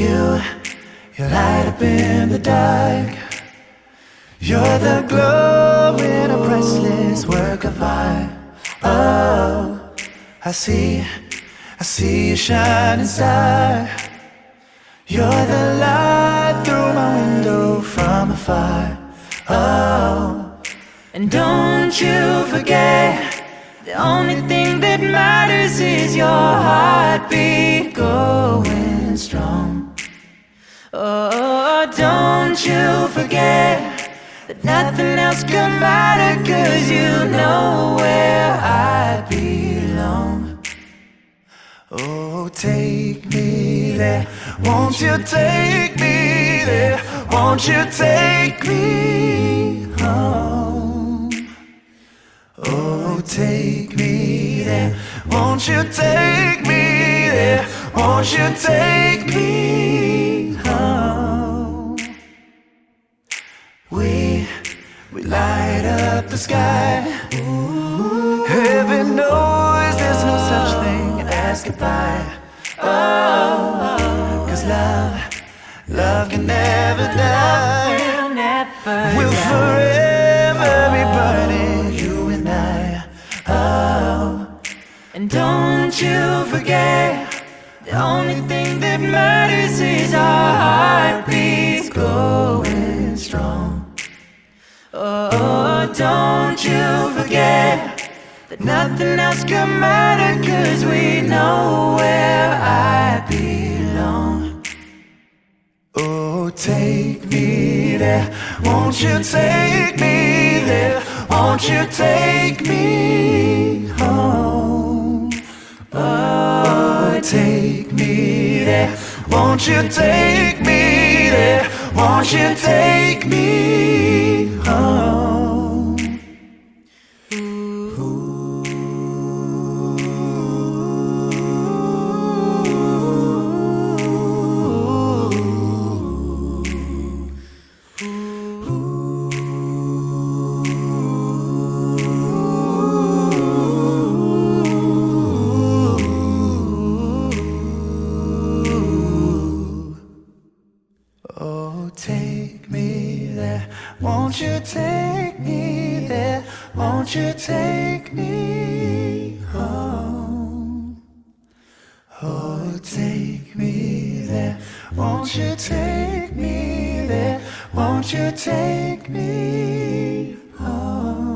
You light up in the dark. You're the glow in a priceless work of art. Oh, I see you shining star. You're the light through my window from afar. Oh, and don't you forget, the only thing that matters is your heartbeat going strong. Oh, don't you forget that nothing else can matter, 'cause you know where I belong. Oh, take me there, won't you take me there? Won't you take me home? Oh, take me there, won't you take me there? Won't you take me home? We light up the sky. Ooh, heaven knows there's no such thing as goodbye. Oh, 'cause love can never die. We'll forever be burning, you and I. Oh, and don't you forget, the only thing that matters is our heartbeats going strong. Oh, don't you forget that nothing else can matter, 'cause we know where I belong. Oh, take me there, won't you take me there? Won't you take me home? Oh, take me there, won't you take me there? Won't you take me home? Oh, take me there, won't you take me there? Won't you take me home? Oh, take me there, won't you take me there? Won't you take me home?